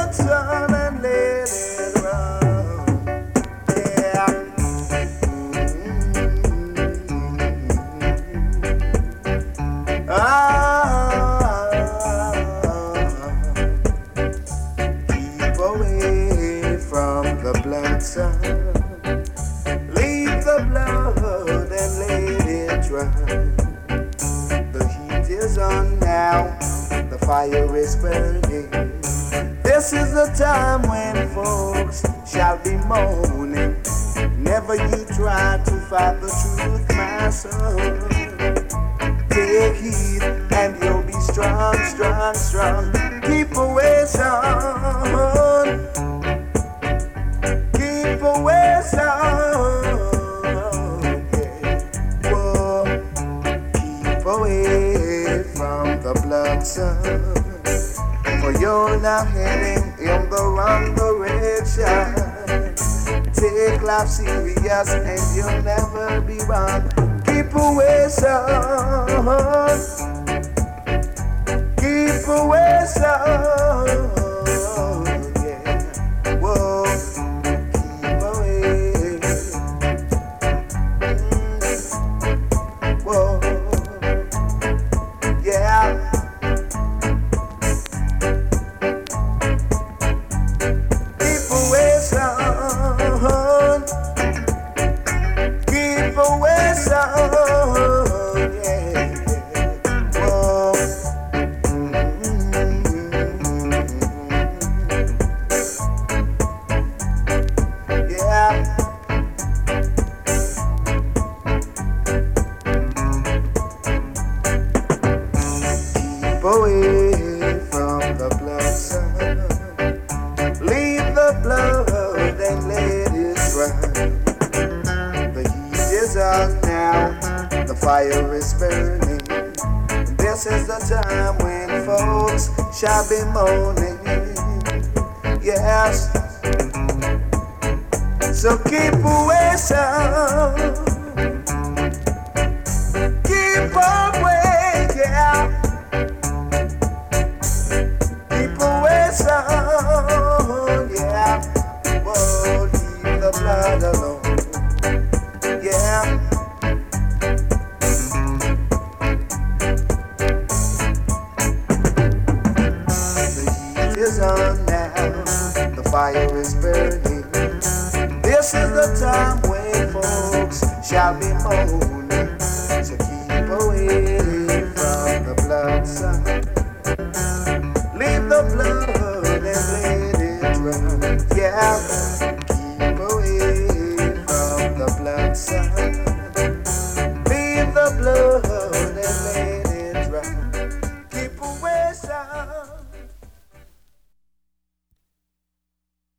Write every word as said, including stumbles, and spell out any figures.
blood, son, and let it run. Yeah. Mm-hmm. Ah, keep away from the blood, son. Leave the blood and let it run. The heat is on now, the fire is burning. This is the time when folks shall be moaning. Never you try to fight the truth, my son. Take heed and you'll be strong, strong, strong. Keep away, son. Keep away, son. Yeah. Whoa. Keep away from the blood, son. For you're now heading in the wrong direction. Take life serious and you'll never be wrong. Keep away, son. Keep away, son. Yeah. Whoa. Keep away. Mm. Whoa. Yeah. Keep away, son. Keep away, son. Yeah. Whoa. Yeah. Keep away from the blood, son. Leave the blood and let it run. The heat is on now, the fire is burning. This is the time when folks shall be moaning. Yes. So keep away, son. Keep away, yeah. Keep away, son, yeah. Whoa, leave the blood alone, yeah. The heat is on now, the fire is burning. This is the time when folks shall be moaning. So keep away from the blood, son. Leave the blood and let it run. Yeah, keep away from the blood, son.